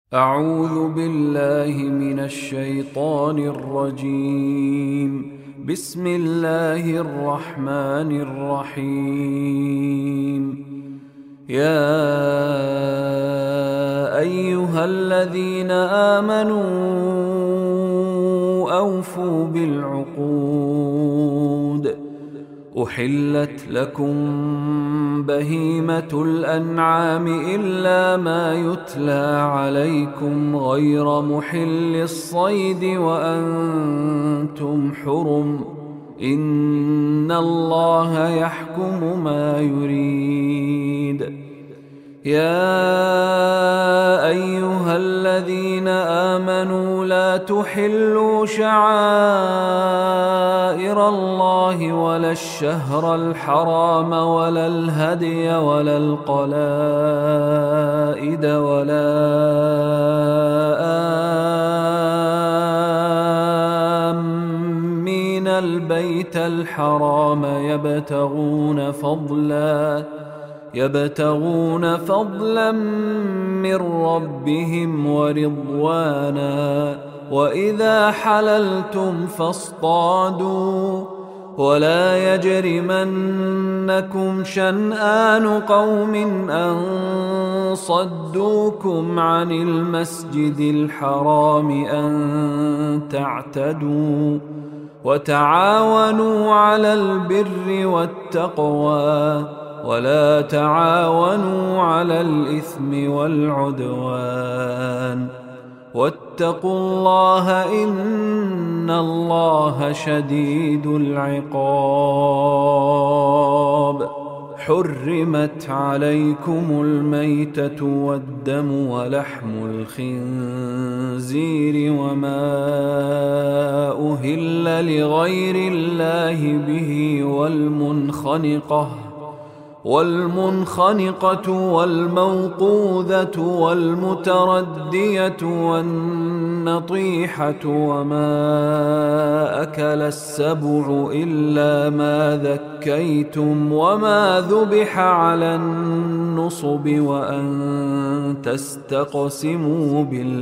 أعوذ بالله من الشيطان الرجيم. بسم الله الرحمن الرحيم. يا أيها الذين آمنوا أوفوا بالعقود. أحلت لكم بهيمة الأنعام إلا ما يتلى عليكم غير محل الصيد وأنتم حرم. إن الله يحكم ما يريد. يا أيها الذين آمنوا لا تحلوا شعائر الله ولا الشهر الحرام ولا الهدي ولا القلائد ولا آمين البيت الحرام يبتغون فضلا من ربهم ورضوانا. وإذا حللتم فاصطادوا ولا يجرمنكم شنآن قوم أن صدوكم عن المسجد الحرام أن تعتدوا. وتعاونوا على البر والتقوى ولا تعاونوا على الإثم والعدوان. واتقوا الله إن الله شديد العقاب. حرمت عليكم الميتة والدم ولحم الخنزير وما أهل لغير الله به والمنخنقة والموقوذة والمتردية والنطيحة وما أكل السبع إلا ما ذكيتم وما ذبح على النصب وأن تستقسموا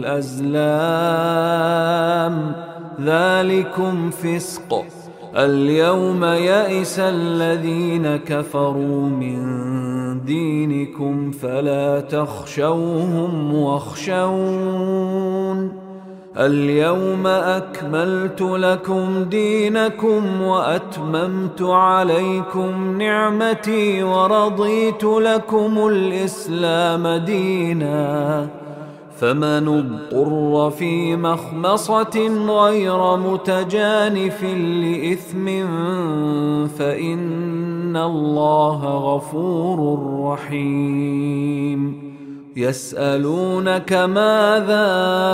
بالأزلام ذلكم فسق. اليوم يئس الذين كفروا من دينكم فلا تخشوهم واخشون. اليوم أكملت لكم دينكم وأتممت عليكم نعمتي ورضيت لكم الإسلام دينا. فمن اضطر في مخمصة غير متجانف لإثم فإن الله غفور رحيم. يسألونك ماذا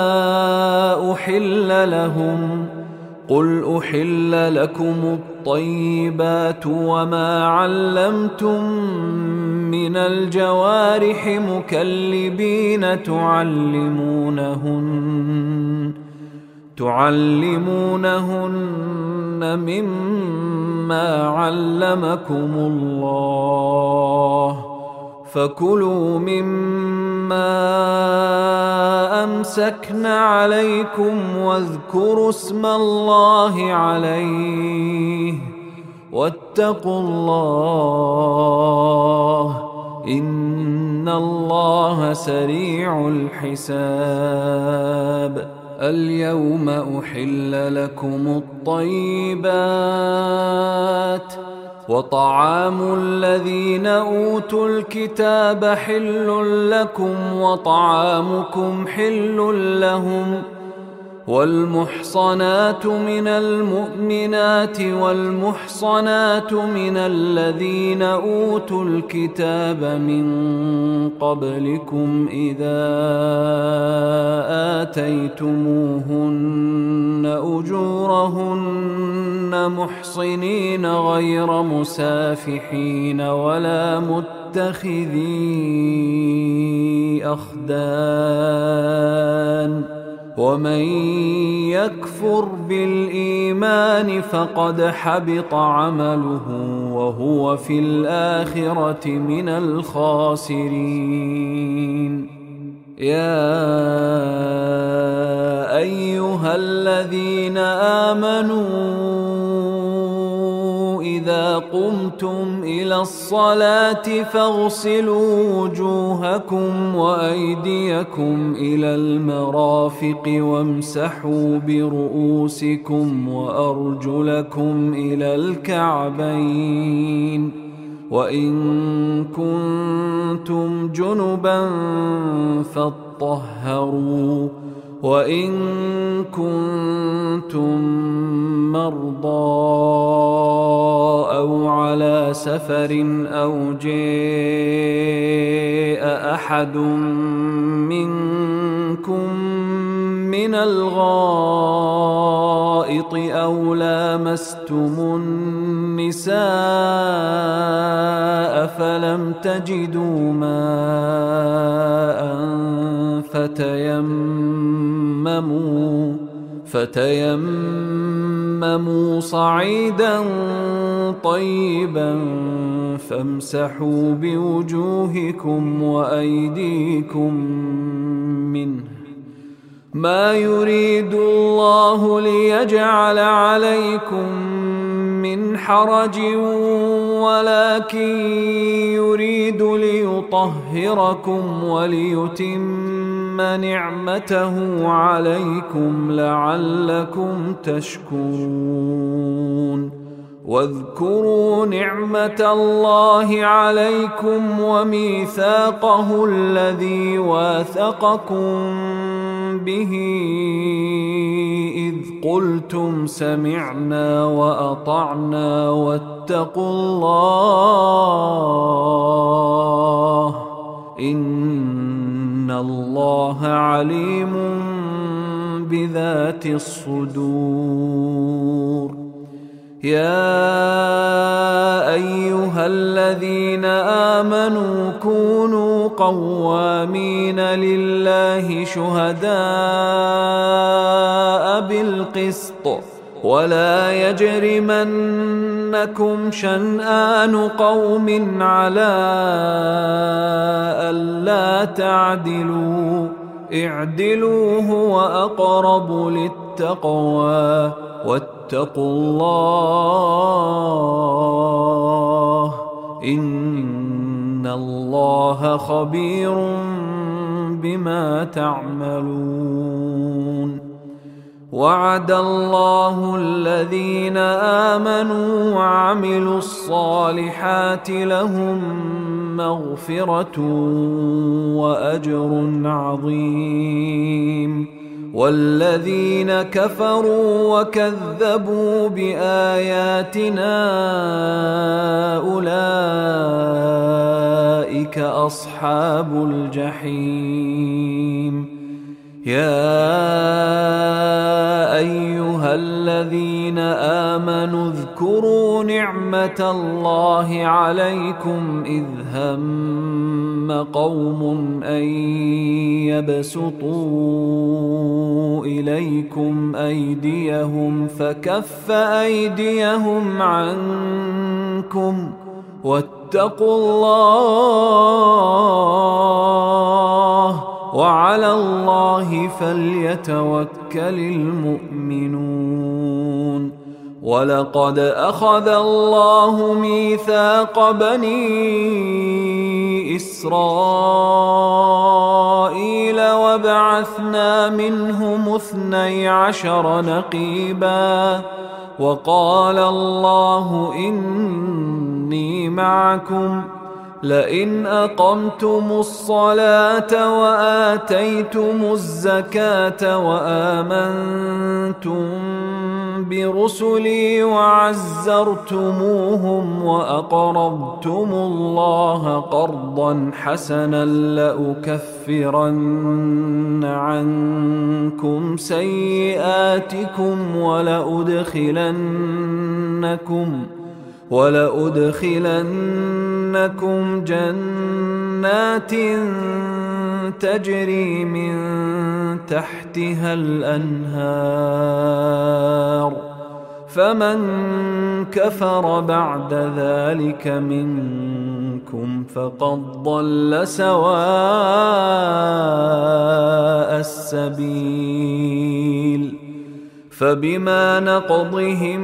أحل لهم قل أحل لكم الطيبات وما علمتم من الجوارح مكلبين تعلمونهن مما علمكم الله. فكلوا مما أمسكن عليكم واذكروا اسم الله عليه واتقوا الله إن الله سريع الحساب. اليوم أحل لكم الطيبات وطعام الذين أوتوا الكتاب حل لكم وطعامكم حل لهم. والمحصنات من المؤمنات والمحصنات من الذين أوتوا الكتاب من قبلكم إذا آتيتموهن أجورهن محصنين غير مسافحين ولا متخذي أخدان. ومن يكفر بالإيمان فقد حبط عمله وهو في الآخرة من الخاسرين. يا أيها الذين آمنوا إذا قمتم إلى الصلاة فاغسلوا وجوهكم وأيديكم إلى المرافق وامسحوا برؤوسكم وأرجلكم إلى الكعبين، وإن كنتم جنبا فاطهروا، وإن كنتم مرضى أو على سفر أو جاء أحد منكم من الغائط أو لامستم النساء فلم تجدوا ماء فتيمموا صعيدا طيبا فامسحوا بوجوهكم وأيديكم منه، ما يريد الله ليجعل عليكم من حرج ولكن يريد ليطهركم وليتم نعمته عليكم لعلكم تشكرون. واذكروا نعمة الله عليكم وميثاقه الذي واثقكم به إذ قلتم سمعنا وأطعنا واتقوا الله إن الله عليم بذات الصدور. يا أيها الذين آمنوا كونوا قوامين لله شهداء بالقسط، ولا يجرمنكم شنآن قوم على ألا تعدلوا، اعدلوا هو أقرب للتقوى، واتقوا الله إن الله خبير بما تعملون. وعد الله الذين آمنوا وعملوا الصالحات لهم مغفرة وأجر عظيم، والذين كفروا وكذبوا بآياتنا أولئك أصحاب الجحيم. يا أيها الذين آمنوا اذكروا نعمة الله عليكم إذ هم قوم أن يبسطوا إليكم أيديهم فكف أيديهم عنكم واتقوا الله وعلى الله فليتوكل المؤمنون. ولقد أخذ الله ميثاق بني إسرائيل وبعثنا منهم 12 نقيبا، وقال الله إني معكم لئن أقمتم الصلاة وآتيتم الزكاة وآمنتم برسلي وعزرتموهم وأقرضتم الله قرضا حسنا لأكفرن عنكم سيئاتكم ولأدخلنكم جنات تجري من تحتها الأنهار، فمن كفر بعد ذلك منكم فقد ضل سواء السبيل. فبما نقضهم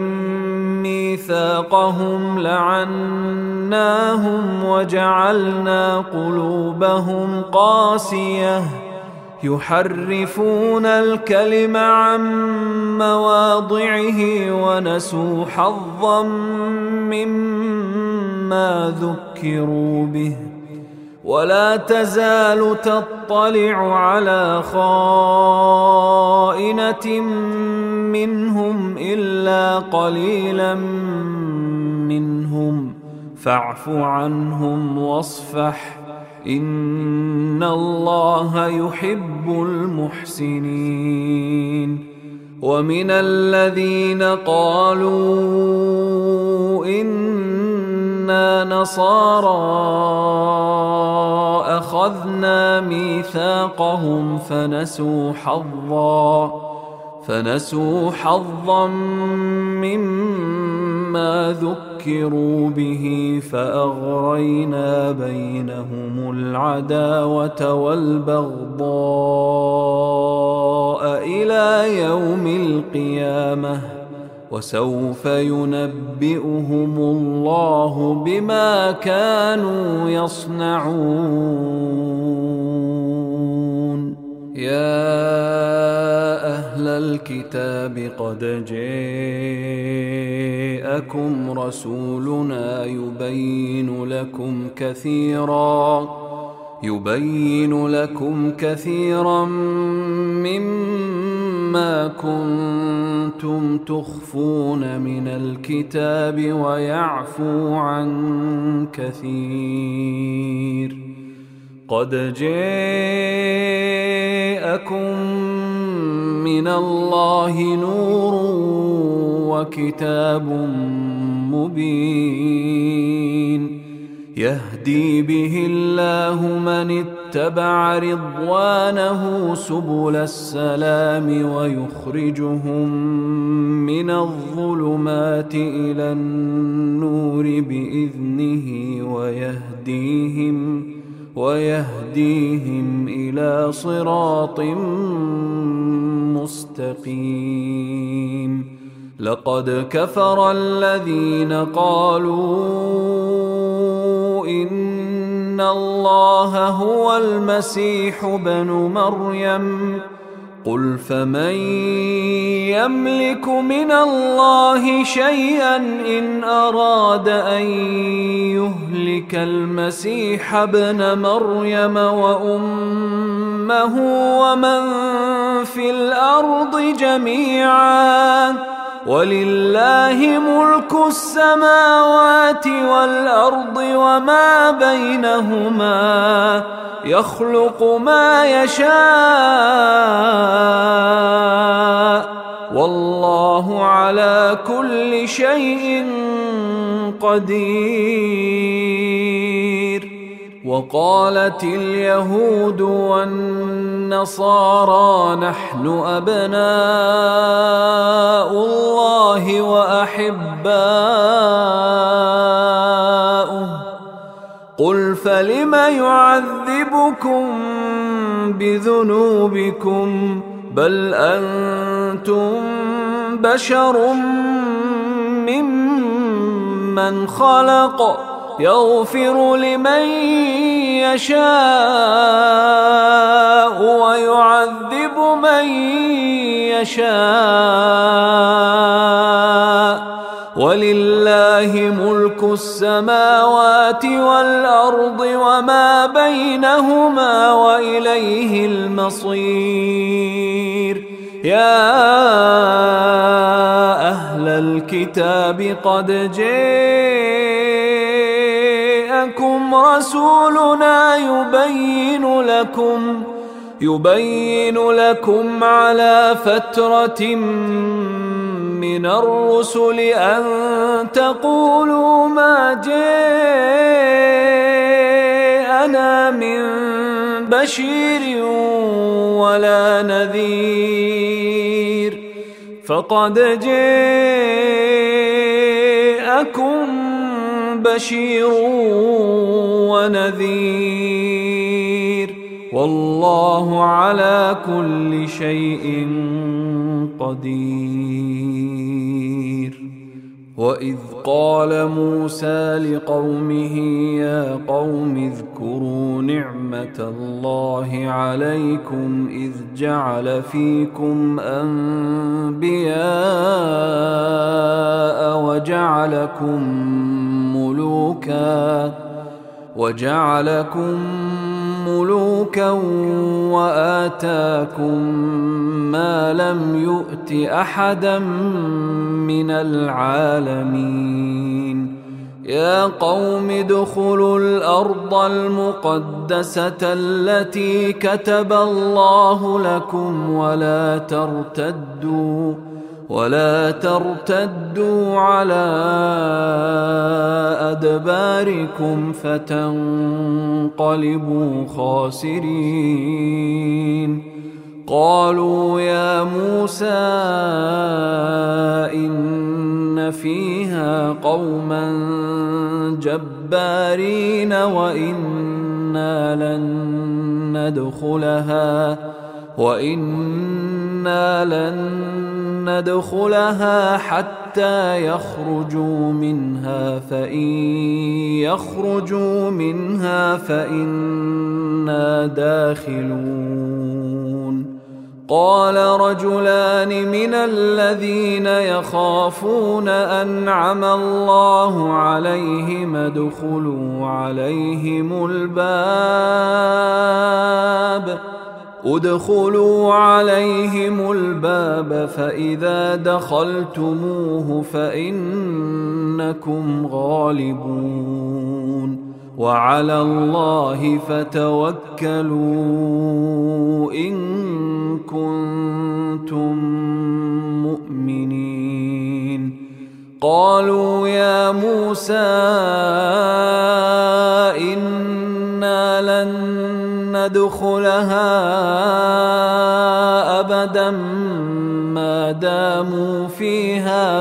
ميثاقهم لعناهم وجعلنا قلوبهم قاسية يحرفون الكلم عن مواضعه ونسوا حظا مما ذكروا به ولا تزال تطلع على خائنة منهم إلا قليلا منهم فاعف عنهم واصفح إن الله يحب المحسنين. ومن الذين قالوا إنا نصارى أخذنا ميثاقهم فنسوا حظا مما ذكروا به فأغرينا بينهم العداوة والبغضاء إلى يوم القيامة وسوف ينبئهم الله بما كانوا يصنعون. يا أهل الكتاب قد جاءكم رسولنا يبين لكم كثيرا مما كنتم تخفون من الكتاب ويعفو عن كثير. قد جاءكم من الله نور وكتاب مبين يهدي به الله من اتبع رضوانه سبل السلام ويخرجهم من الظلمات إلى النور بإذنه ويهديهم إلى صراط مستقيم. لقد كفر الذين قالوا إن الله هو المسيح ابن مريم قل فمن يملك من الله شيئا إن أراد أن يهلك المسيح ابن مريم وأمه ومن في الأرض جميعا ولله ملك السماوات والأرض وما بينهما يخلق ما يشاء والله على كل شيء قدير. وقالت اليهود والنصارى نحن أبناء الله وأحباؤه قل فلم يعذبكم بذنوبكم بل أنتم بشر ممن خلق يغفر لمن يشاء ويعذب من يشاء ولله ملك السماوات والأرض وما بينهما وإليه المصير. يا أهل الكتاب قد جاءكم رسولنا يبين لكم على فترة من الرسل أن تقولوا ما جاءنا من بشير ولا نذير فقد جاءكم بشير ونذير والله على كل شيء قدير. وإذ قال موسى لقومه يا قوم اذكروا نعمة الله عليكم إذ جعل فيكم أنبياء وجعلكم ملوكا وآتاكم ما لم يؤت أحدا من العالمين. يا قوم ادخلوا الأرض المقدسة التي كتب الله لكم ولا ترتدوا على أدباركم فتنقلبوا خاسرين. قالوا يا موسى إن فيها قوما جبارين وإنا لن ندخلها حتى يخرجوا منها فإن يخرجوا منها فإنا داخلون. قال رجلان من الذين يخافون أنعم الله عليهم ادخلوا عليهم الباب فإذا دخلتموه فإنكم غالبون وعلى الله فتوكلوا إن كنتم مؤمنين. قالوا يا موسى إنا لن ندخلها أبدا ما داموا فيها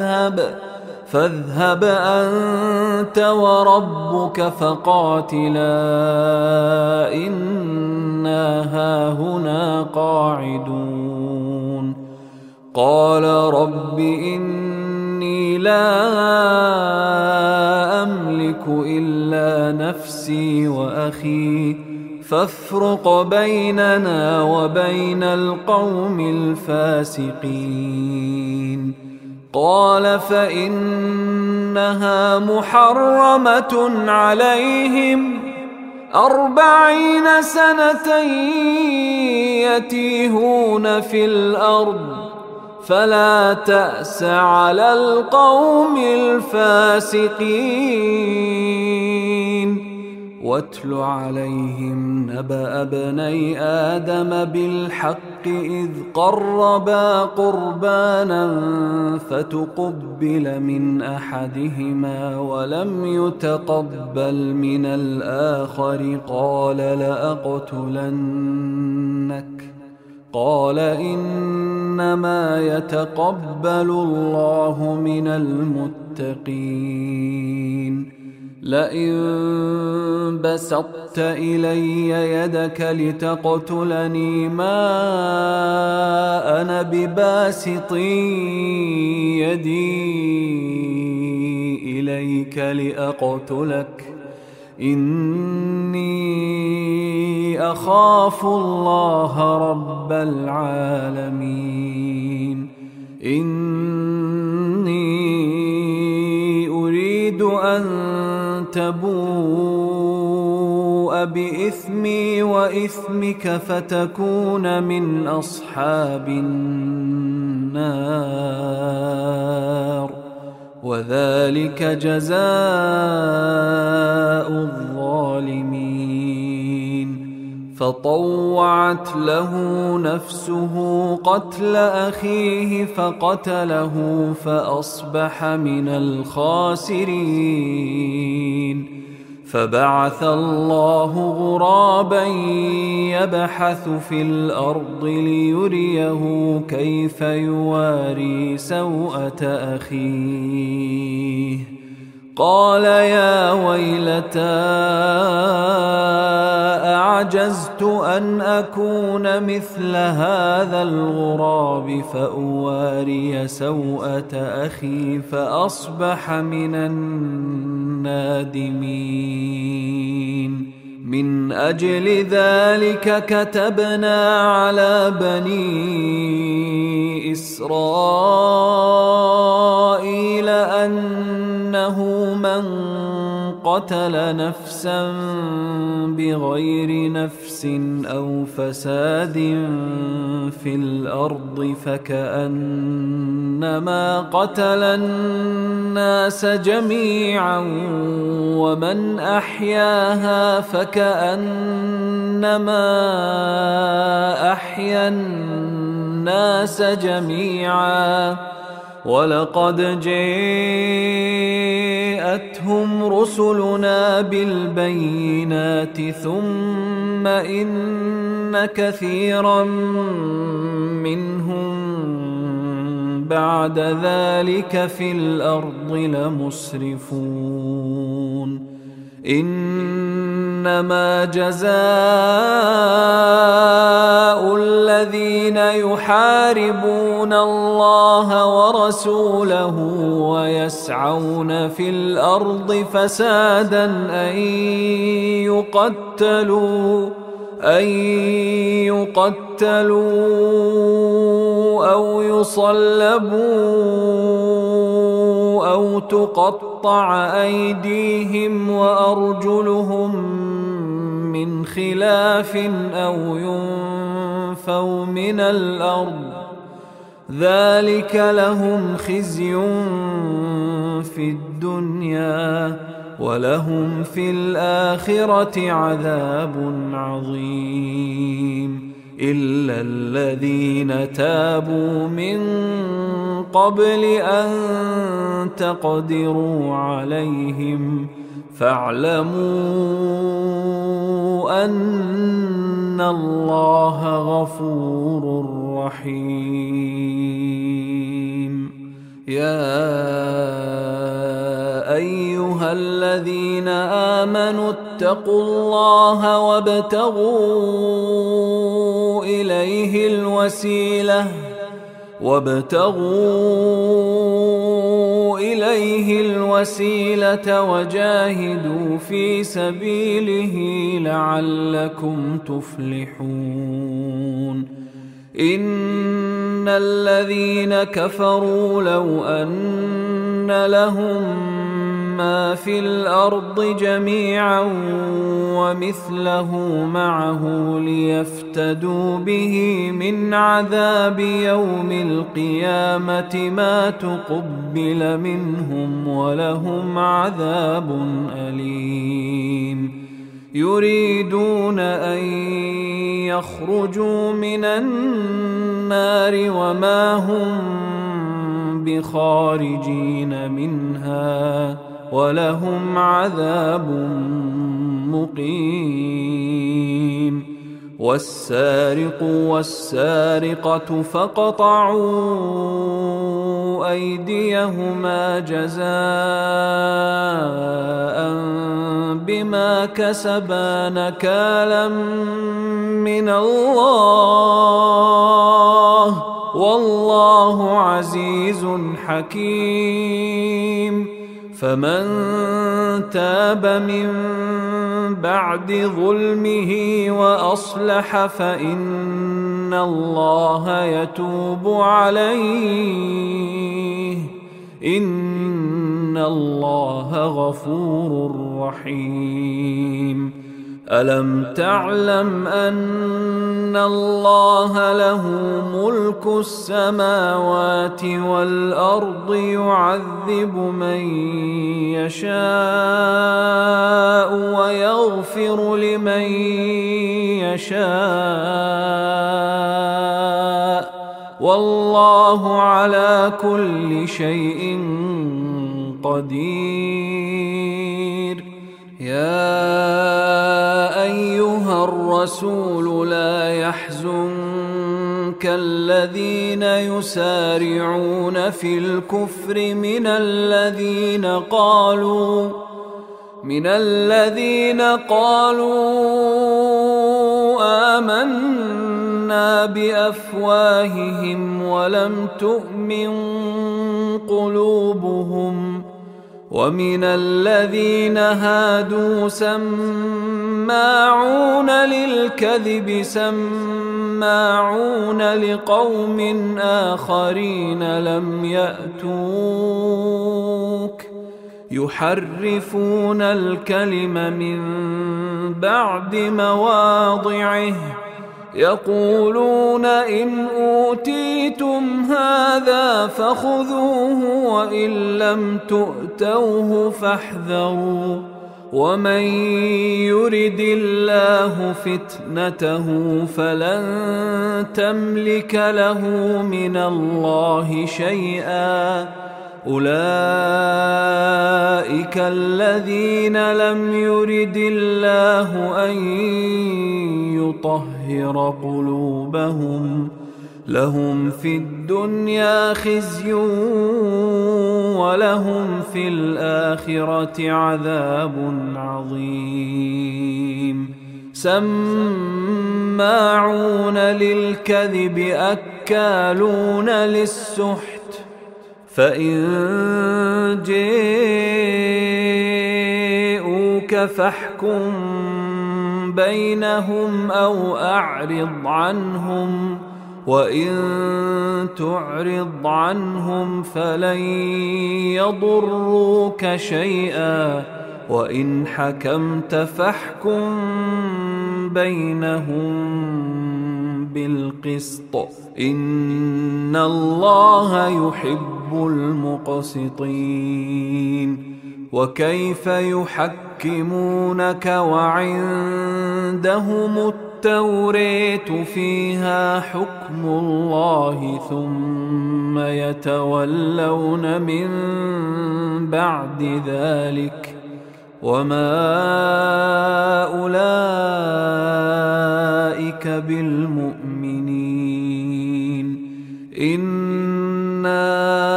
فاذهب أنت وربك فقاتلا إنا هاهنا قاعدون. قال رب إني لا أملك إلا نفسي وأخي فافرق بيننا وبين القوم الفاسقين. قال فإنها محرمة عليهم 40 سنة يتيهون في الأرض فلا تأس على القوم الفاسقين. واتل عليهم نبأ ابني آدم بالحق إذ قربا قربانا فتقبل من أحدهما ولم يتقبل من الآخر قال لأقتلنك. قال إنما يتقبل الله من المتقين. لئن بسطت إلي يدك لتقتلني ما أنا بباسط يدي إليك لأقتلك إني أخاف الله رب العالمين. إني أريد أن تبوء بإثمي وإثمك فتكون من أصحاب النار وذلك جزاء الظالمين. فطوعت له نفسه قتل أخيه فقتله فأصبح من الخاسرين. فبعث الله غرابا يبحث في الأرض ليريه كيف يواري سوءة أخيه. قال يا ويلتى أعجزت أن أكون مثل هذا الغراب فأواري سوءة أخي فأصبح من النادمين. من أجل ذلك كتبنا على بني إسرائيل أنه من قتل نفسا بغير نفس أو فساد في الأرض فكأنما قتل الناس جميعا ومن أحياها فكأنما أحيا الناس جميعا. ولقد جاءتهم رسلنا بالبينات ثم إن كثيرا منهم بعد ذلك في الأرض لمسرفون. إنما جزاء الذين يحاربون الله ورسوله ويسعون في الأرض فسادا أن يقتلوا أو يصلبوا أو تقطع أيديهم وأرجلهم من خلاف أو ينفوا من الأرض ذلك لهم خزي في الدنيا ولهم في الآخرة عذاب عظيم. إلا الذين تابوا من قبل أن تقدروا عليهم فاعلموا أن الله غفور رحيم. يا أيها الذين آمنوا اتقوا الله وابتغوا إليه الوسيلة وجاهدوا في سبيله لعلكم تفلحون. إن الذين كفروا لو أن لهم ما في الأرض جميعا ومثله معه ليفتدوا به من عذاب يوم القيامة ما تقبل منهم ولهم عذاب أليم. يريدون أن يخرجوا من النار وما هم بخارجين منها ولهم عذاب مقيم. والسارق والسارقة فاقطعوا أيديهما جزاء بما كسبا نكالا من الله والله عزيز حكيم. فمن تاب من بعد ظلمه وأصلح فإن الله يتوب عليه إن الله غفور رحيم. ألم تعلم أن الله له ملك السماوات والأرض يعذب من يشاء ويغفر لمن يشاء والله على كل شيء قدير. يا أيها الرسول لا يحزنك الذين يسارعون في الكفر من الذين قالوا آمنا بأفواههم ولم تؤمن قلوبهم ومن الذين هادوا سماعون للكذب سماعون لقوم آخرين لم يأتوك يحرفون الكلم من بعد مواضعه يقولون إن أوتيتم هذا فخذوه وإن لم تؤتوه فاحذروا ومن يرد الله فتنته فلن تملك له من الله شيئا أولئك الذين لم يرد الله أن يطهر قلوبهم لهم في الدنيا خزي ولهم في الآخرة عذاب عظيم سماعون للكذب أكالون للسحت فإن جاءوك فاحكم بينهم أو أعرض عنهم وإن تعرض عنهم فلن يضروك شيئا وإن حكمت فاحكم بينهم بالقسط إن الله يحب المقسطين وكيف يحكمونك وعندهم التوراة فيها حكم الله ثم يتولون من بعد ذلك وما أولئك بالمؤمنين إنا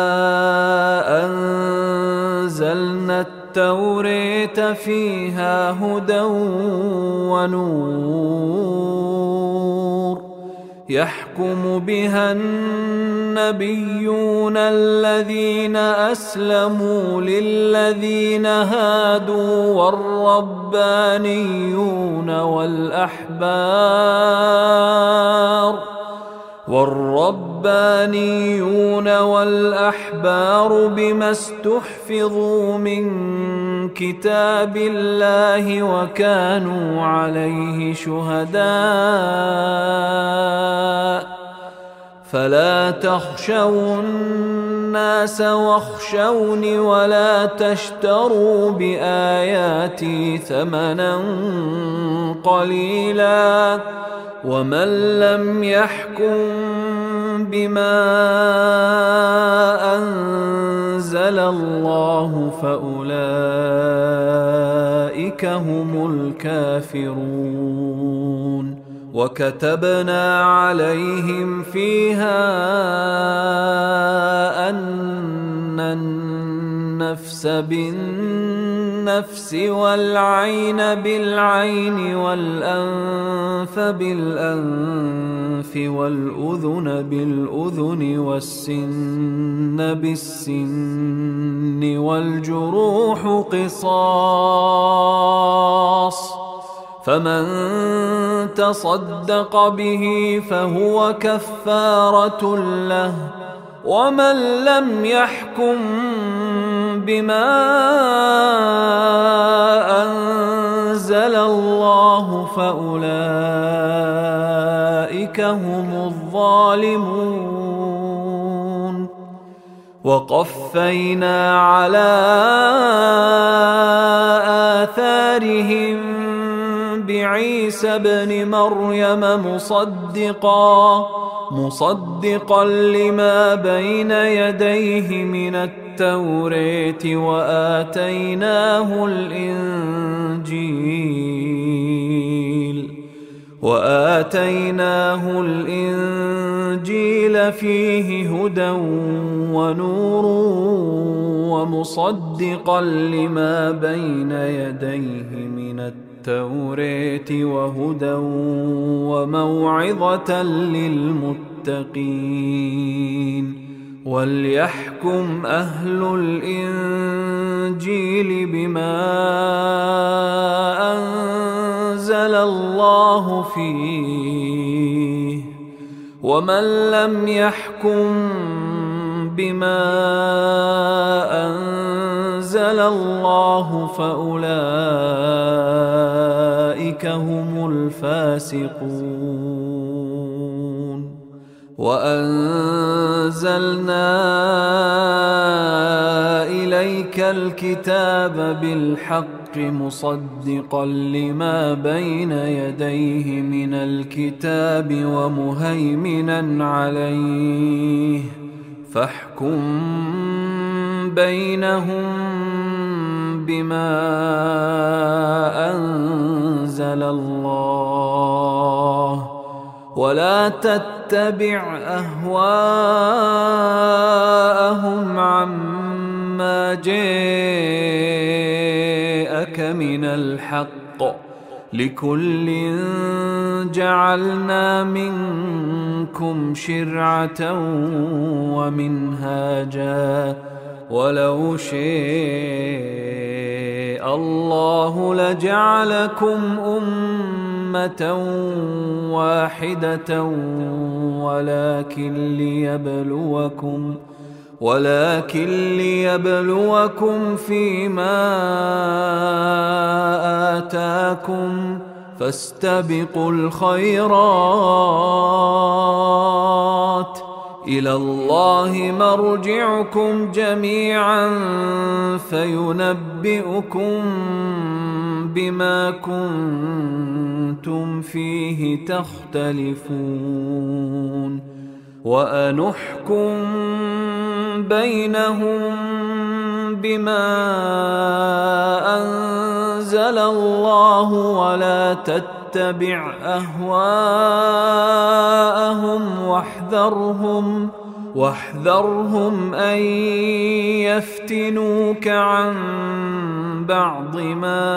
أنزلنا التوراة فيها هدى ونور يحكم بها النبيون الذين أسلموا للذين هادوا والربانيون والأحبار بما استحفظوا من كتاب الله وكانوا عليه شهداء فلا تخشوا الناس واخشوني ولا تشتروا بآياتي ثمنا قليلا ومن لم يحكم بما أنزل الله فأولئك هم الكافرون وكتبنا عليهم فيها أن النفس بالنفس والعين بالعين والأنف بالأنف والأذن بالأذن والسن بالسن والجروح قصاص فمن تصدق به فهو كفارة له ومن لم يحكم بما أنزل الله فأولئك هم الظالمون وقفينا على آثارهم بعيسى ابن مريم مصدقا لما بين يديه من التوراة وآتيناه الإنجيل فيه هدى ونور ومصدقا لما بين يديه من التوراة التوراة وهدى وموعظة للمتقين. وليحكم أهل الإنجيل بما أنزل الله فيه، ومن لم يحكم بما أنزل الله فأولئك هم الفاسقون. وأنزلنا إليك الكتاب بالحق مصدقا لما بين يديه من الكتاب ومهيمنا عليه، فاحكم بينهم بما أنزل الله، ولا تتبع أهواءهم عما جاءك من الحق، لكل جعلنا منكم شرعة ومنهاجا، ولو شاء الله لجعلكم أمة واحدة ولكن ليبلوكم فيما آتاكم، فاستبقوا الخيرات، إلى الله مرجعكم جميعا فينبئكم بما كنتم فيه تختلفون. وأنحكم بينهم بما أنزل الله، ولا تتبع أهواءهم واحذرهم أن يفتنوك عن بعض ما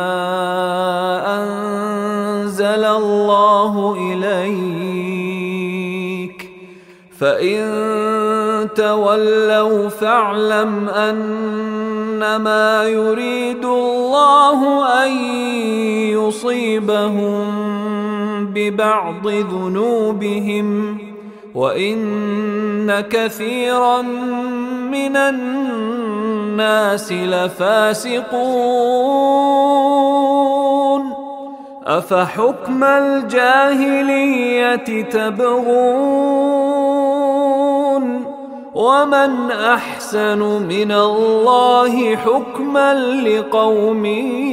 أنزل الله إليك، فإن تولوا فاعلم أنما يريد الله أن يصيبهم ببعض ذنوبهم، وإن كثيرا من الناس لفاسقون. أفحكم الجاهلية تبغون، ومن أحسن من الله حكما لقوم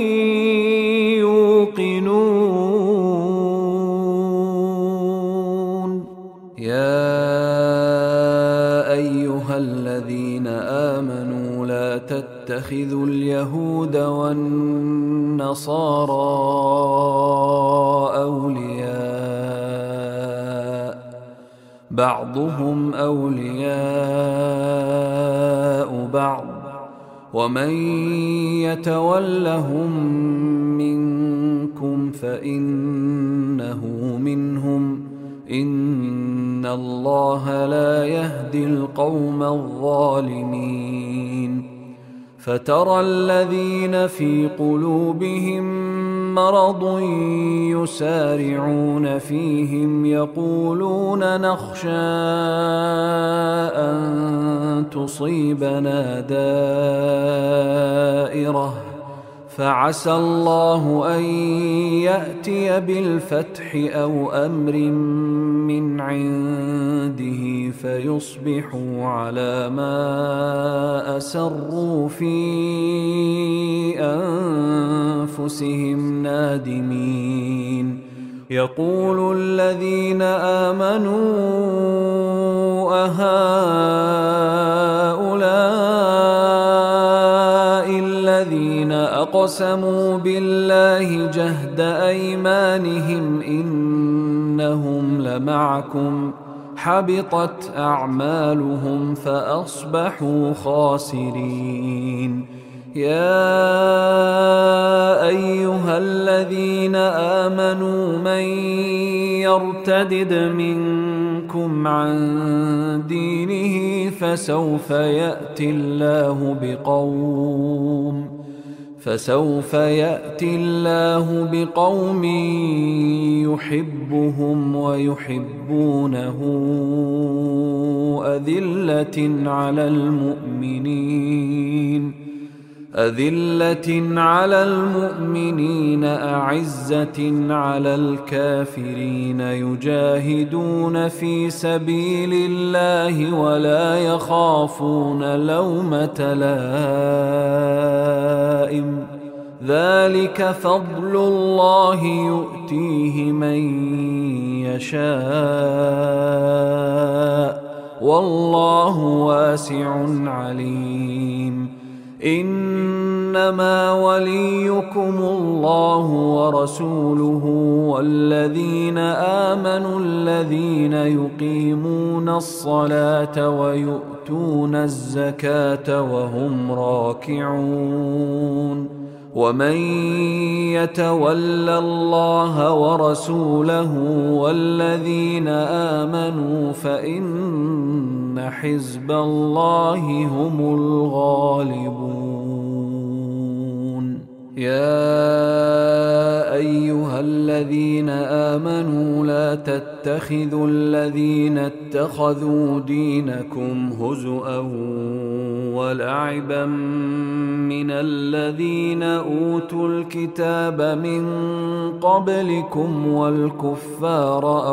يوقنون. يا أيها الذين آمنوا لا تتخذوا اليهود والنصارى أولياء، بعضهم أولياء بعض، ومن يتولهم منكم فإنه منهم، إن الله لا يهدي القوم الظالمين. فترى الذين في قلوبهم مرض يسارعون فيهم يقولون نخشى أن تصيبنا دائرة، فعسى الله أن يأتي بالفتح أو أمر من عنده فيصبحوا على ما أسروا في أنفسهم نادمين. يقول الذين آمنوا أهؤلاء الذين أقسموا بالله جهد أيمانهم إنهم لمعكم، حبطت أعمالهم فأصبحوا خاسرين. يا أيها الذين آمنوا من يرتدد منكم عن دينه فسوف يأتي الله بقوم يحبهم ويحبونه أذلة على المؤمنين أعزة على الكافرين يجاهدون في سبيل الله ولا يخافون لومة لائم ذلك فضل الله يؤتيه من يشاء والله واسع عليم إنما وليكم الله ورسوله والذين آمنوا الذين يقيمون الصلاة ويؤتون الزكاة وهم راكعون ومن يتول الله ورسوله والذين آمنوا فإن حزب الله هم الغالبون يا أيها الذين آمنوا لا تتخذوا الذين اتخذوا دينكم هزؤا ولعبا من الذين أوتوا الكتاب من قبلكم والكفار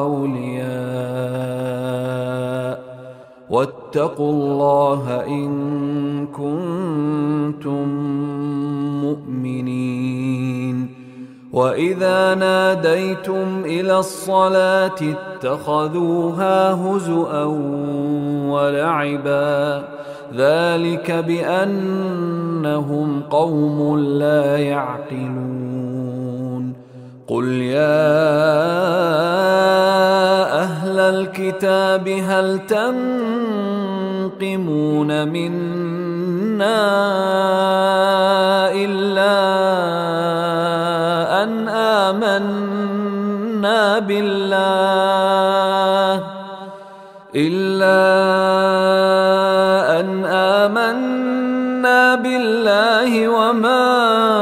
أولياء واتقوا الله إن كنتم مؤمنين وإذا ناديتم إلى الصلاة اتخذوها هزؤا ولعبا ذلك بأنهم قوم لا يعقلون قل يا أهل الكتاب هل تنقمون منا إلا أن آمنا بالله وما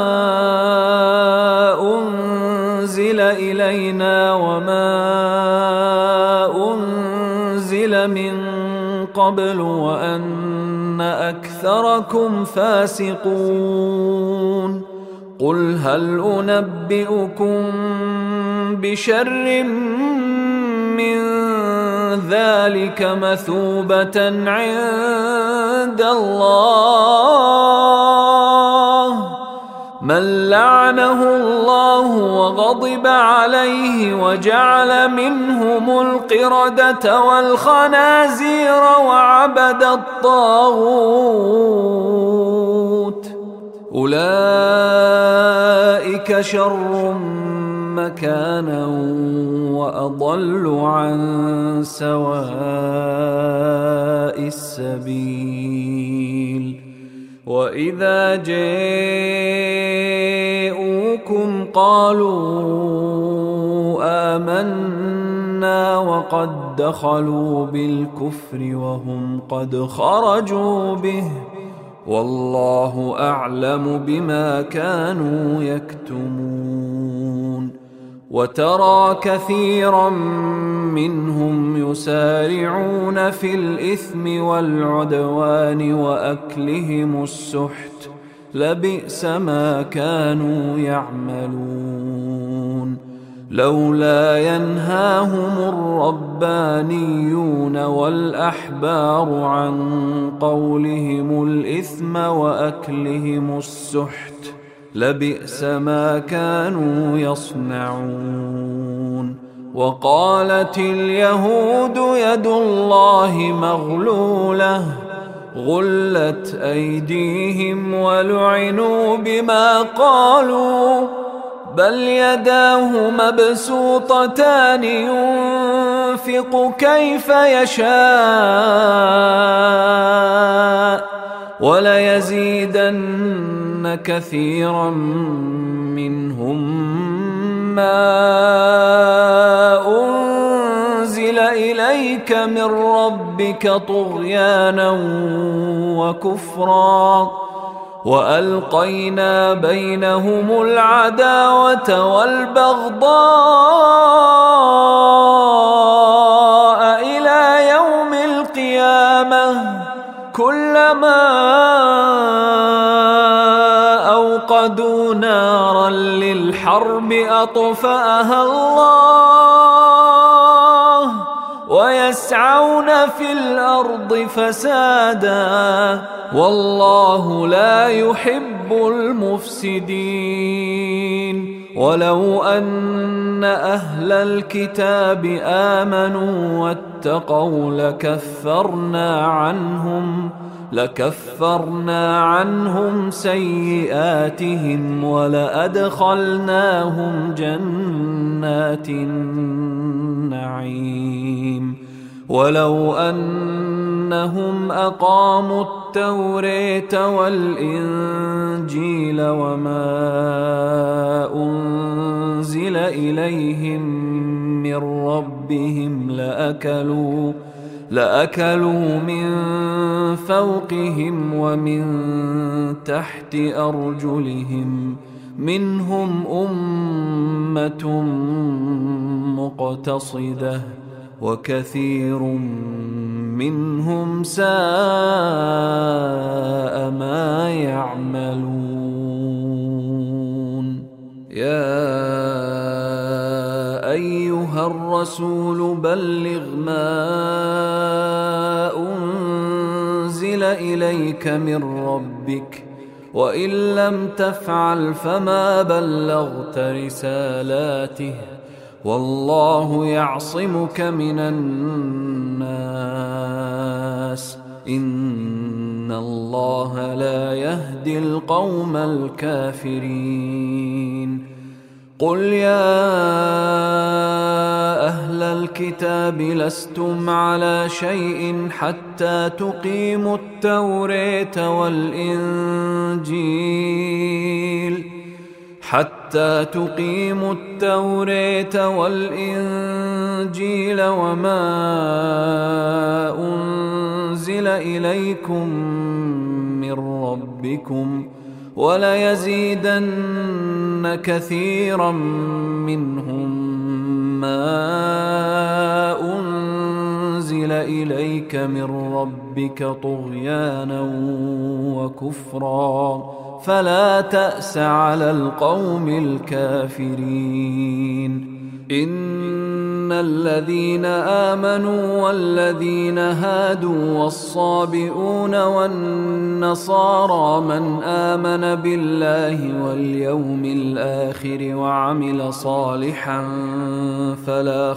أنزل إلينا وما أنزل من قبل وأن أكثركم فاسقون قل هل أنبئكم بشر من ذلك مثوبة عند الله من لعنه الله وغضب عليه وجعل منهم القردة والخنازير وعبد الطاغوت أولئك شر مكانا وأضل عن سواء السبيل وإذا جاءوكم قالوا آمنا وقد دخلوا بالكفر وهم قد خرجوا به والله أعلم بما كانوا يكتمون وترى كثيرا منهم يسارعون في الإثم والعدوان وأكلهم السحت لبئس ما كانوا يعملون لولا ينهاهم الربانيون والأحبار عن قولهم الإثم وأكلهم السحت لبئس ما كانوا يصنعون وقالت اليهود يد الله مغلولة غلت أيديهم ولعنوا بما قالوا بل يداه مبسوطتان ينفق كيف يشاء وليزيدن كثيرا منهم ما أنزل إليك من ربك طغيانا وكفرا، وألقينا بينهم العداوة والبغضاء إلى يوم القيامة، كلما أوقدوا نارا للحرب أطفأها الله، ويسعون في الأرض فسادا، والله لا يحب المفسدين. ولو أن أهل الكتاب آمنوا واتقوا لكفرنا عنهم سيئاتهم ولأدخلناهم جنات النعيم. ولو أنهم أقاموا التوراة والإنجيل وما أنزل إليهم من ربهم لأكلوا من فوقهم ومن تحت أرجلهم، منهم أمة مقتصدة وكثير منهم ساء ما يعملون. يا أيها الرسول بلغ ما أنزل إليك من ربك، وإن لم تفعل فما بلغت رسالاته، والله يعصمك من الناس، إن الله لا يهدي القوم الكافرين. قل يا أهل الكتاب لستم على شيء حتى تقيموا التوراة والإنجيل وما أنزل إليكم من ربكم، وليزيدن كثيرا منهم ما أنزل إليك من ربك طغيانا وكفرا، فلا تأس على القوم الكافرين. إن الذين آمنوا والذين هادوا والصابئون والنصارى من آمن بالله واليوم الآخر وعمل صالحا فلا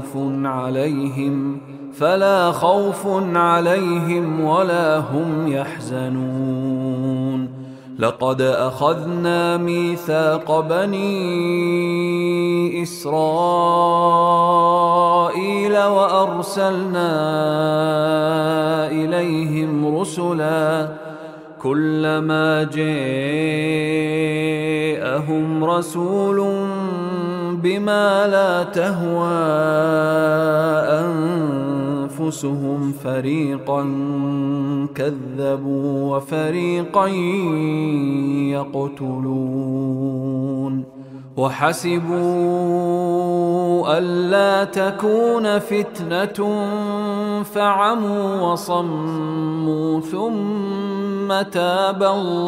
خوف عليهم ولا هم يحزنون. لقد أخذنا ميثاق بني إسرائيل وأرسلنا إليهم رسلا، كلما جاءهم رسول بما لا تهوى أنفسهم فريقا كذبوا وفريقا يقتلون. وحسبوا ألا تكون فتنة فعموا وصموا ثم تاب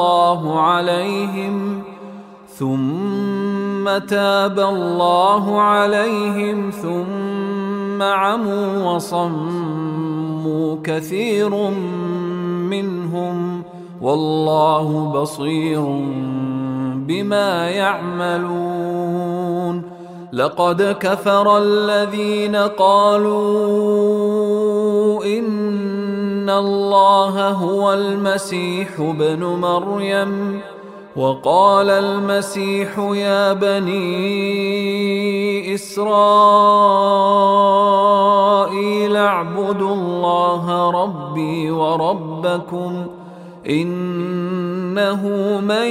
الله عليهم ثم عموا وصموا كثير منهم، والله بصير بما يعملون. لقد كفر الذين قالوا إن الله هو المسيح ابن مريم، وقال المسيح يا بني إسرائيل اعبدوا الله ربي وربكم إنه من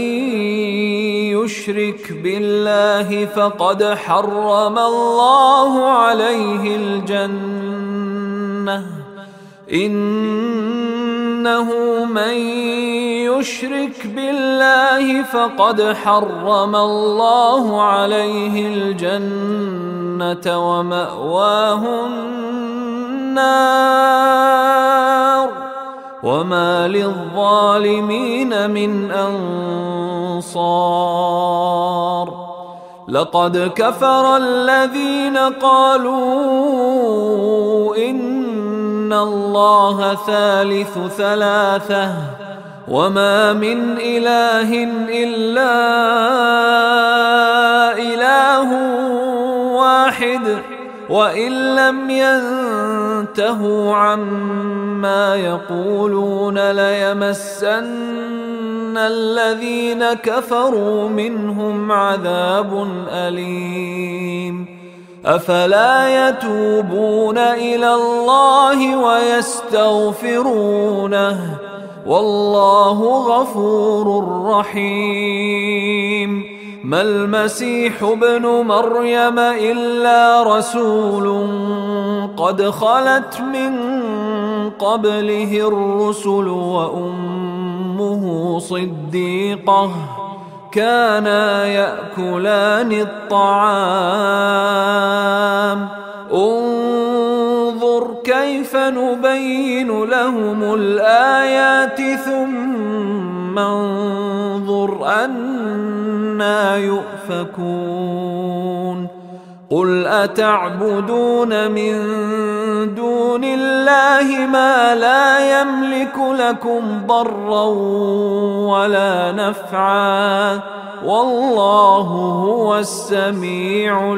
يشرك بالله فقد حرم الله عليه الجنة إنه من يشرك بالله فقد حرم الله عليه الجنة ومأواه النار وما للظالمين من أنصار لقد كفر الذين قالوا إن الله ثالث ثلاثة وما من إله إلا إله واحد وإن لم ينتهوا عما يقولون ليمسن الذين كفروا منهم عذاب أليم أفلا يتوبون إلى الله ويستغفرونه والله غفور رحيم ما المسيح ابن مريم إلا رسول قد خلت من قبله الرسل وأمه صديقة كانا يأكلان الطعام انظر كيف نبين لهم الآيات ثم انظر أنى يؤفكون قل أتعبدون من دون الله ما لا يملك لكم ضرا ولا نفعا والله هو السميع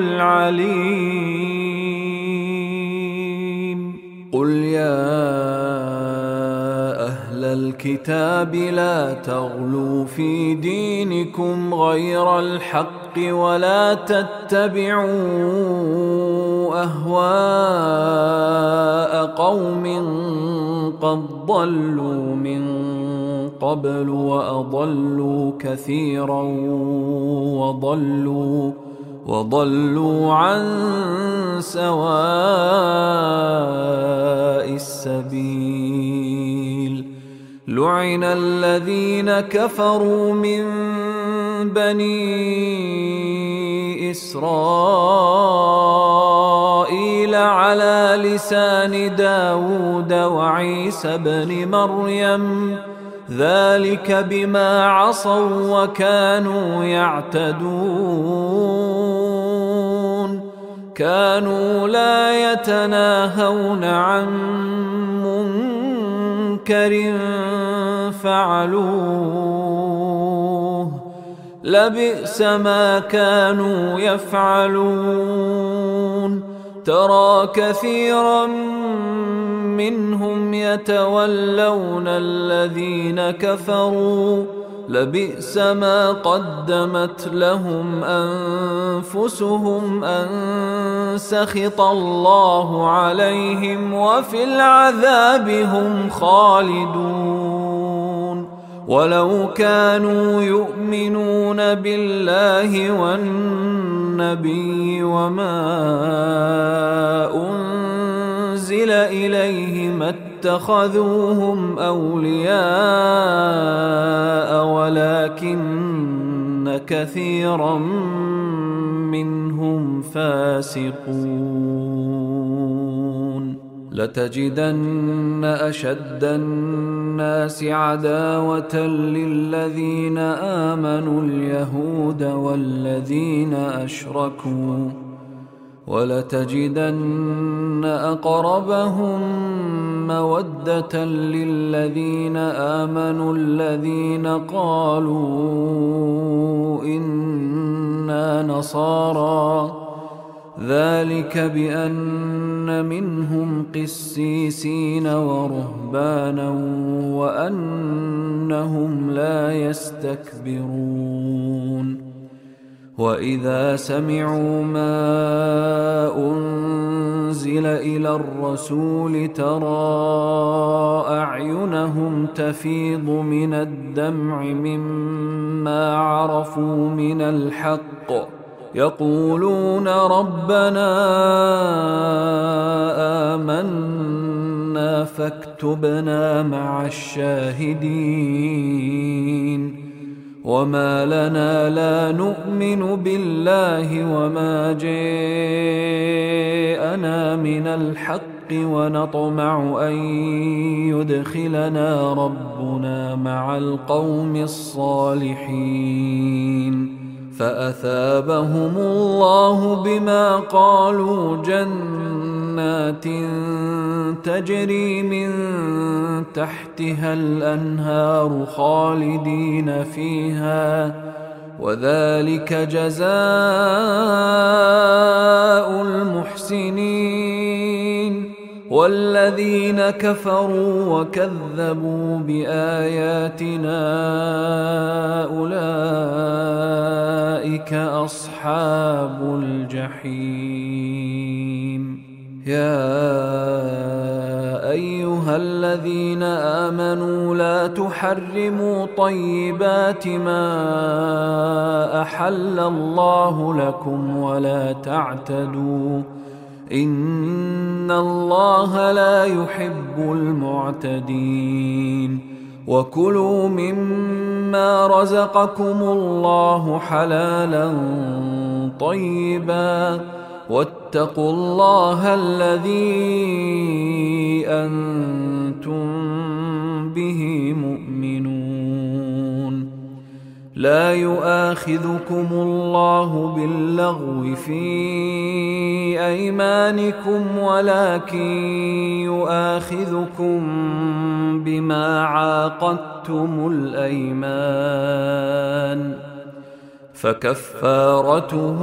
العليم قل يا أهل الكتاب لا تغلوا في دينكم غير الحق ولا تتبعوا أهواء قوم قد ضلوا من قبل وأضلوا كثيرا وضلوا عن سواء السبيل لعن الذين كفروا من بني إسرائيل على لسان داود وعيسى بن مريم ذلك بما عصوا وكانوا يعتدون كانوا لا يتناهون عن منكر فعلوه لبئس ما كانوا يفعلون ترى كثيرا منهم يتولون الذين كفروا لبئس ما قدمت لهم أنفسهم أن سخط الله عليهم وفي العذاب هم خالدون ولو كانوا يؤمنون بالله والنبي وما أنزل إليه ما اتخذوهم أولياء ولكن كثيرا منهم فاسقون لتجدن أشد الناس عداوة للذين آمنوا اليهود والذين أشركوا ولتجدن أقربهم مودة للذين آمنوا الذين قالوا إنا نصارى ذلك بأن منهم قسيسين ورهبانا وأنهم لا يستكبرون وإذا سمعوا ما أنزل إلى الرسول ترى أعينهم تفيض من الدمع مما عرفوا من الحق يقولون ربنا آمنا فاكتبنا مع الشاهدين وما لنا لا نؤمن بالله وما جاءنا من الحق ونطمع أن يدخلنا ربنا مع القوم الصالحين فأثابهم الله بما قالوا جنات تجري من تحتها الأنهار خالدين فيها وذلك جزاء المحسنين والذين كفروا وكذبوا بآياتنا أولئك أصحاب الجحيم يا أيها الذين آمنوا لا تحرموا طيبات ما أحل الله لكم ولا تعتدوا إن الله لا يحب المعتدين وكلوا مما رزقكم الله حلالا طيبا واتقوا الله الذي أنتم به مؤمنون لا يؤاخذكم الله باللغو في أيمانكم ولكن يؤاخذكم بما عاقدتم الأيمان فكفارته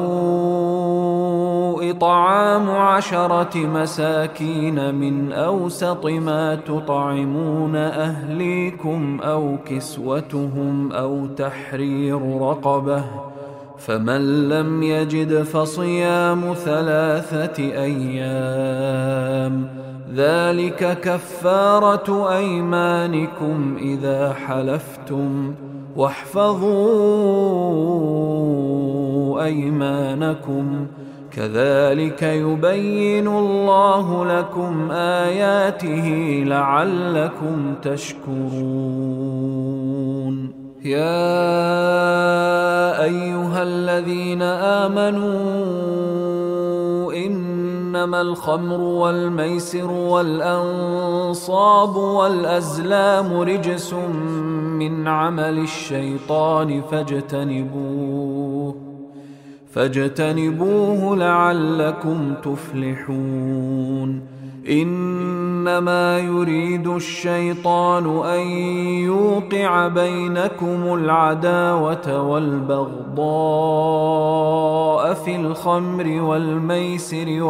إطعام 10 مساكين من أوسط ما تطعمون أهليكم أو كسوتهم أو تحرير رقبة فمن لم يجد فصيام 3 أيام ذلك كفارة أيمانكم إذا حلفتم واحفظوا أيمانكم كذلك يبين الله لكم آياته لعلكم تشكرون يا أيها الذين آمنوا إنما الخمر والميسر والأنصاب والأزلام رجس من عمل الشيطان فاجتنبوه لعلكم تفلحون إنما يريد الشيطان أن يوقع بينكم العداوة والبغضاء في الخمر والميسر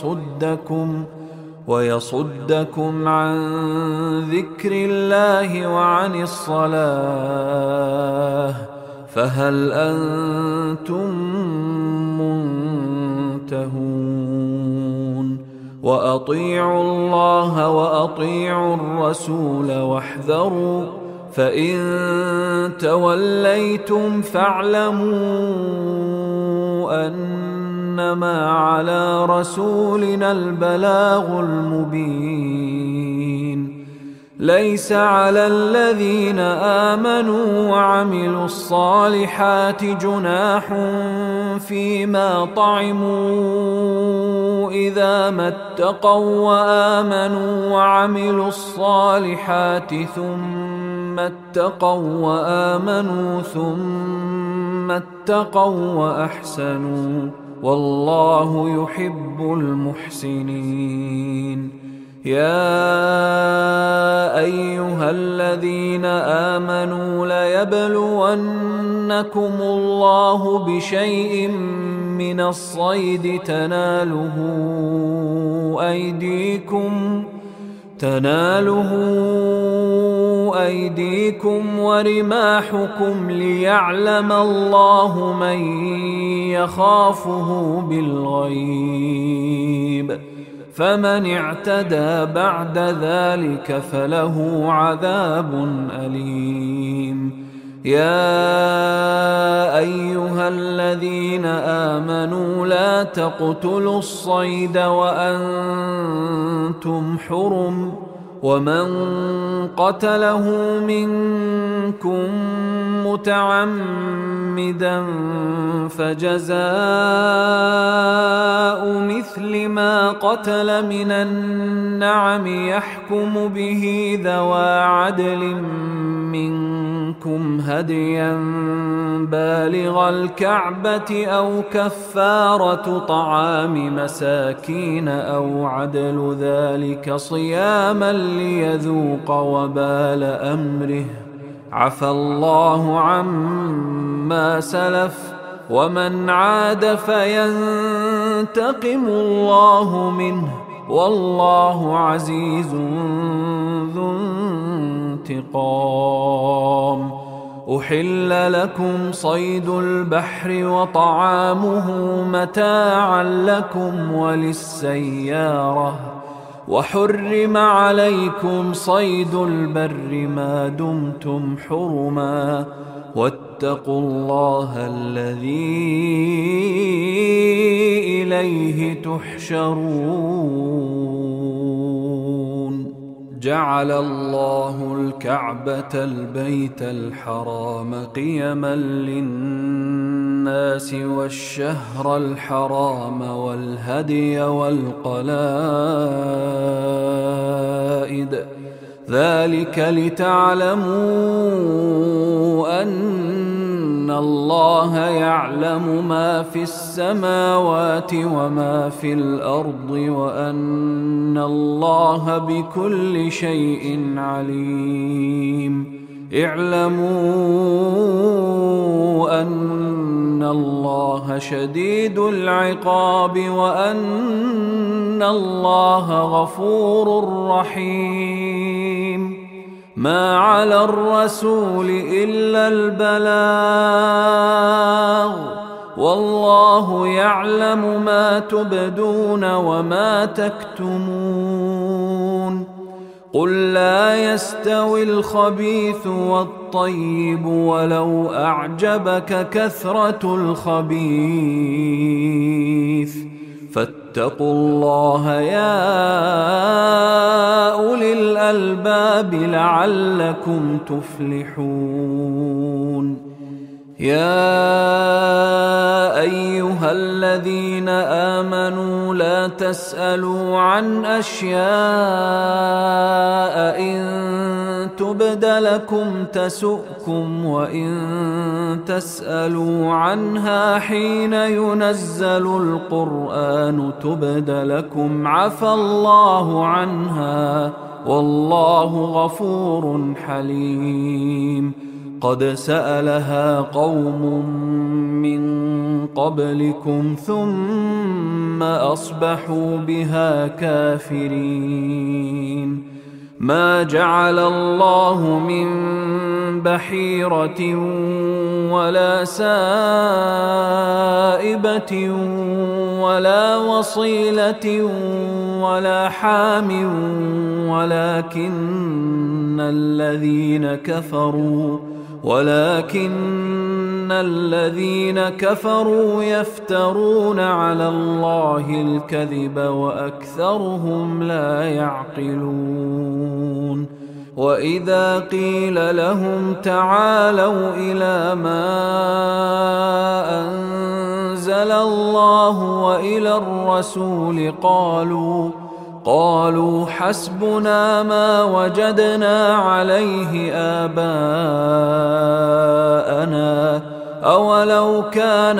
ويصدكم عن ذكر الله وعن الصلاة فهل أنتم منتهون وأطيعوا الله وأطيعوا الرسول واحذروا فإن توليتم فاعلموا أنما على رسولنا البلاغ المبين ليس على الذين آمنوا وعملوا الصالحات جناح فيما طعموا إذا ما اتقوا وآمنوا وعملوا الصالحات ثم اتقوا وأحسنوا والله يحب المحسنين يا أيها الذين آمنوا ليبلونكم الله بشيء من الصيد تناله أيديكم ورماحكم ليعلم الله من يخافه بالغيب فمن اعتدى بعد ذلك فله عذاب أليم. يا أيها الذين آمنوا لا تقتلوا الصيد وأنتم حرم، ومن قتله منكم متعمدا فجزاء مثل ما قتل من النعم يحكم به ذوى عدل منكم هديا بالغ الكعبة أو كفارة طعام مساكين أو عدل ذلك صياما ليذوق وبال أمره. عفى الله عما سلف، ومن عاد فينتقم الله منه، والله عزيز ذو انتقام. أحل لكم صيد البحر وطعامه متاعا لكم وللسيارة، وحرم عليكم صيد البر ما دمتم حرما، واتقوا الله الذي إليه تحشرون. جعل الله الكعبة البيت الحرام قيما للناس والشهر الحرام والهدي والقلائد، ذلك لتعلموا أن الله يعلم ما في السماوات وما في الأرض، وأن الله بكل شيء عليم. اعلموا أن الله شديد العقاب، وأن الله غفور رحيم. ما على الرسول إلا البلاغ، والله يعلم ما تبدون وما تكتمون. قل لا يستوي الخبيث والطيب ولو أعجبك كثرة الخبيث، فاتقوا الله يا أولي الألباب لعلكم تفلحون. يا أيها الذين آمنوا لا تسألوا عن أشياء إن تبد لكم تسؤكم، وإن تسألوا عنها حين ينزل القرآن تبد لكم عفى الله عنها، والله غفور حليم. قد سألها قوم من قبلكم ثم أصبحوا بها كافرين. ما جعل الله من بحيرة ولا سائبة ولا وصيلة ولا حام، ولكن الذين كفروا يفترون على الله الكذب وأكثرهم لا يعقلون. وإذا قيل لهم تعالوا إلى ما أنزل الله وإلى الرسول قالوا حسبنا ما وجدنا عليه آباءنا، أولو كان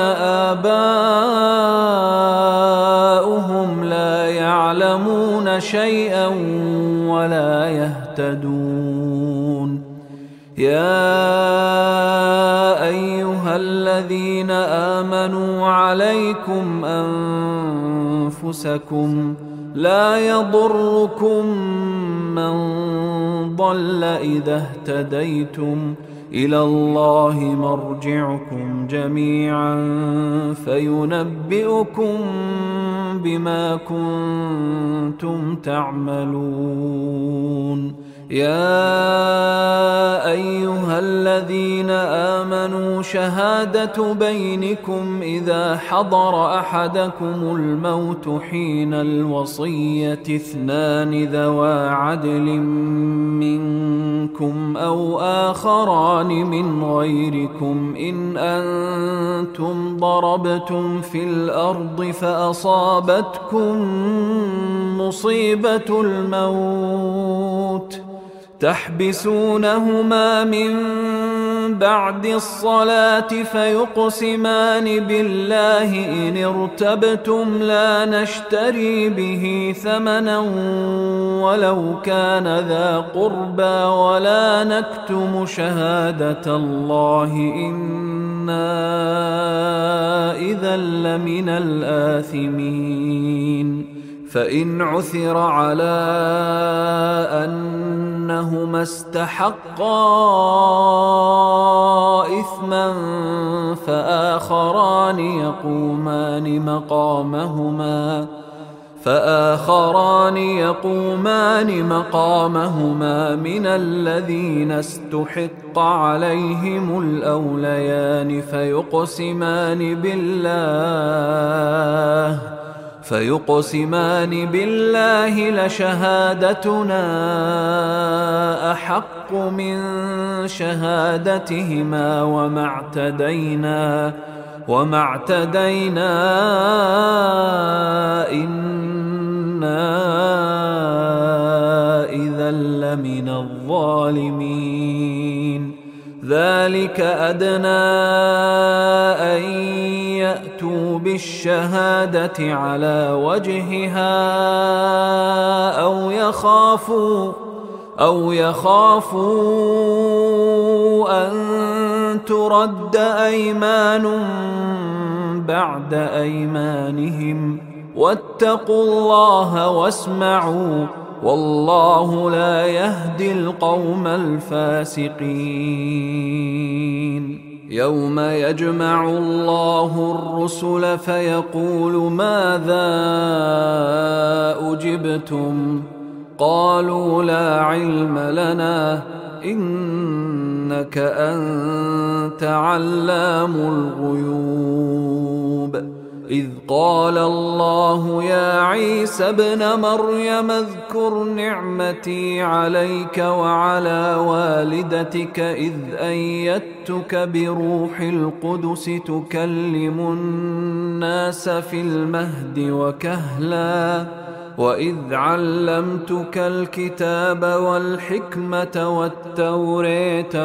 آباؤهم لا يعلمون شيئا ولا يهتدون. يا أيها الذين آمنوا عليكم أنفسكم لا يضركم من ضل إذا اهتديتم، إلى الله مرجعكم جميعا فينبئكم بما كنتم تعملون. يا أيها الذين آمنوا شهادة بينكم إذا حضر أحدكم الموت حين الوصية 2 ذوى عدل منكم أو آخران من غيركم إن أنتم ضربتم في الأرض فأصابتكم مصيبة الموت تحبسونهما من بعد الصلاة فيقسمان بالله إن ارتبتم لا نشتري به ثمنا ولو كان ذا قربى ولا نكتم شهادة الله إنا إذا لمن الآثمين. فإن عثر على أنهما استحقا إثما فآخران يقومان مقامهما من الذين استحق عليهم الأوليان فيقسمان بالله لشهادتنا أحق من شهادتهما وما اعتدينا إنا إذا لمن الظالمين. ذلك أدنى أن يأتوا بالشهادة على وجهها أو يخافوا أن ترد أيمان بعد أيمانهم واتقوا الله واسمعوا والله لا يهدي القوم الفاسقين. يوم يجمع الله الرسل فيقول ماذا أجبتم قالوا لا علم لنا إنك أنت علام الغيوب. إذ قال الله يا عيسى ابن مريم اذكر نعمتي عليك وعلى والدتك إذ أيدتك بروح القدس تكلم الناس في المهد وكهلا وإذ علمتك الكتاب والحكمة والتوراة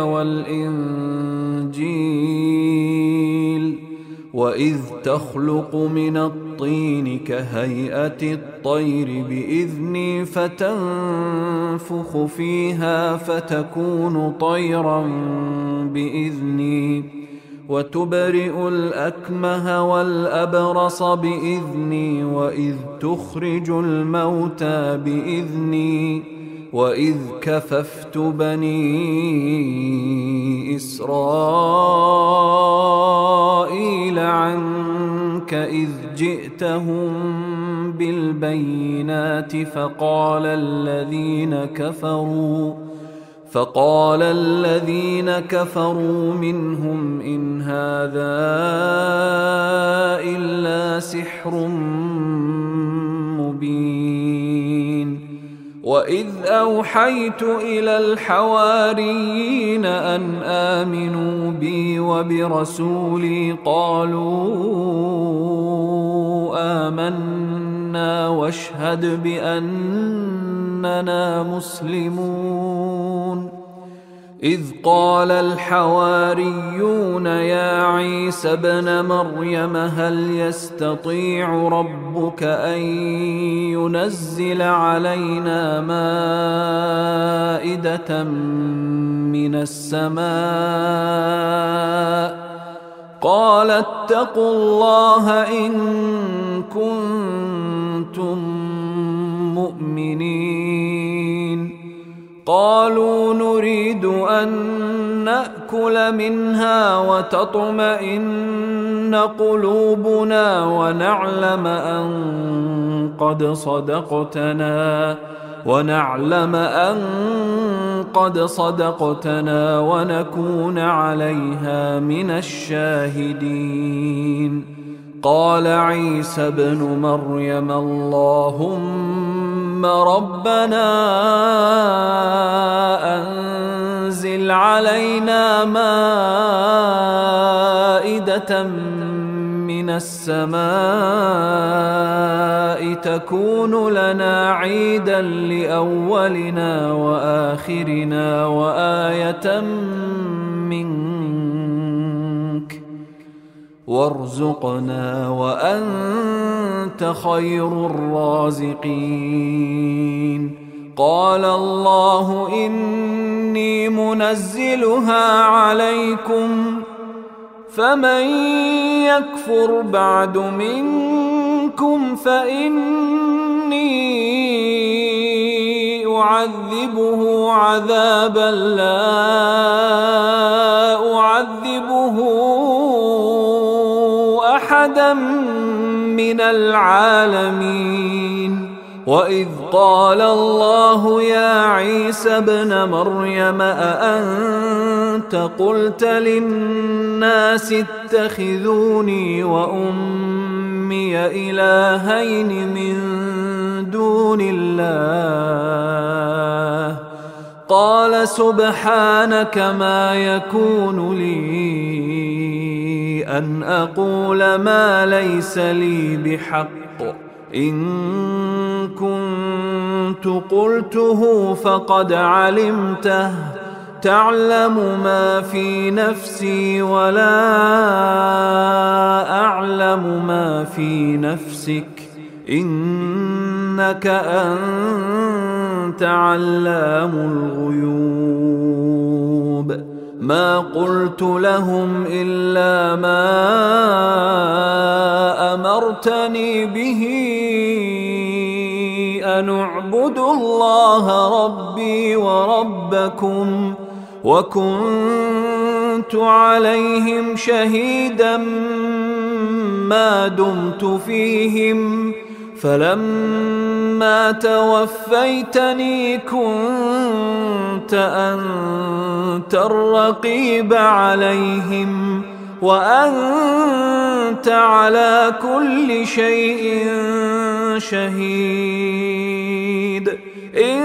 والإنجيل وإذ تخلق من الطين كهيئة الطير بإذني فتنفخ فيها فتكون طيرا بإذني وتبرئ الأكمه والأبرص بإذني وإذ تخرج الموتى بإذني وإذ كففت بني إسرائيل عنك إذ جئتهم بالبينات فقال الذين كفروا منهم إن هذا إلا سحر مبين. وإذ أوحيت إلى الحواريين أن آمنوا بي وبرسولي قالوا آمنا واشهد بأننا مسلمون. إذ قال الحواريون يا عيسى ابن مريم هل يستطيع ربك أن ينزل علينا مائدة من السماء قال اتقوا الله إن كنتم مؤمنين. قالوا نريد أن نأكل منها وتطمئن قلوبنا ونعلم أن قد صدقتنا ونكون عليها من الشاهدين. قال عيسى ابن مريم اللهم ربنا أنزل علينا مائدة من السماء تكون لنا عيدا لأولنا وآخرنا وآية منك وارزقنا وأنت خير الرازقين. قال الله إني منزلها عليكم فمن يكفر بعد منكم فإني أعذبه عذابا لا أعذبه أحدا من العالمين. وإذ قال الله يا عيسى ابن مريم أأنت قلت للناس اتخذوني وأمي إلهين من دون الله قال سبحانك ما يكون لي أن أقول ما ليس لي بحق إن كنت قلته فقد علمته تعلم ما في نفسي ولا أعلم ما في نفسك إنك أنت علام الغيوب. ما قلت لهم إلا ما أمرتني به أن اعبدوا الله ربي وربكم وكنت عليهم شهيدا ما دمت فيهم فلما توفيتني كنت أنت الرقيب عليهم وأنت على كل شيء شهيد. إن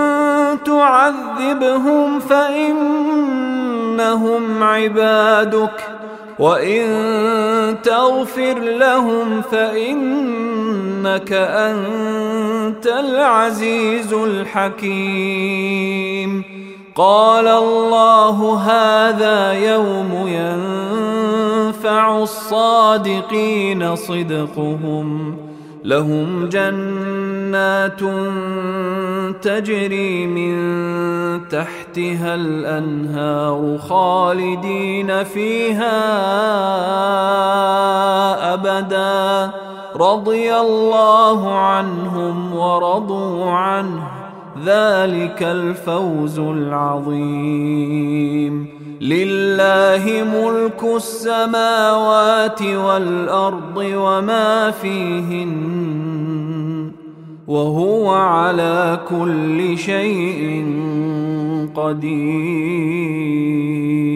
تعذبهم فإنهم عبادك وإن تغفر لهم فإنك أنت العزيز الحكيم. قال الله هذا يوم ينفع الصادقين صدقهم لهم جنات تجري من تحتها الأنهار خالدين فيها أبدا رضي الله عنهم ورضوا عنه ذلك الفوز العظيم. لله ملك السماوات والأرض وما فيهن وهو على كل شيء قدير.